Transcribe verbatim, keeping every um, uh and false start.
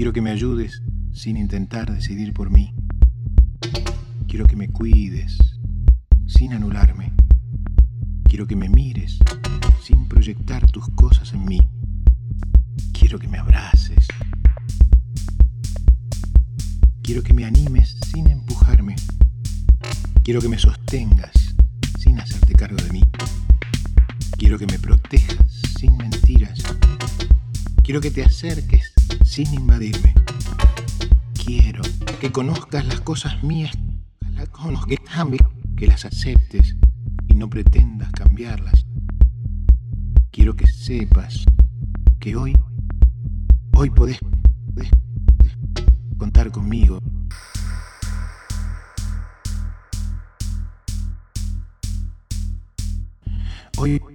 Quiero que me ayudes sin intentar decidir por mí. Quiero que me cuides sin anularme. Quiero que me mires sin proyectar tus cosas en mí. Quiero que me abraces. Quiero que me animes sin empujarme. Quiero que me sostengas sin hacerte cargo de mí. Quiero que me protejas sin mentiras. Quiero que te acerques sin invadirme. Quiero que conozcas las cosas mías, que las conozcas, que las aceptes y no pretendas cambiarlas. Quiero que sepas que hoy, hoy podés, podés, podés contar conmigo. Hoy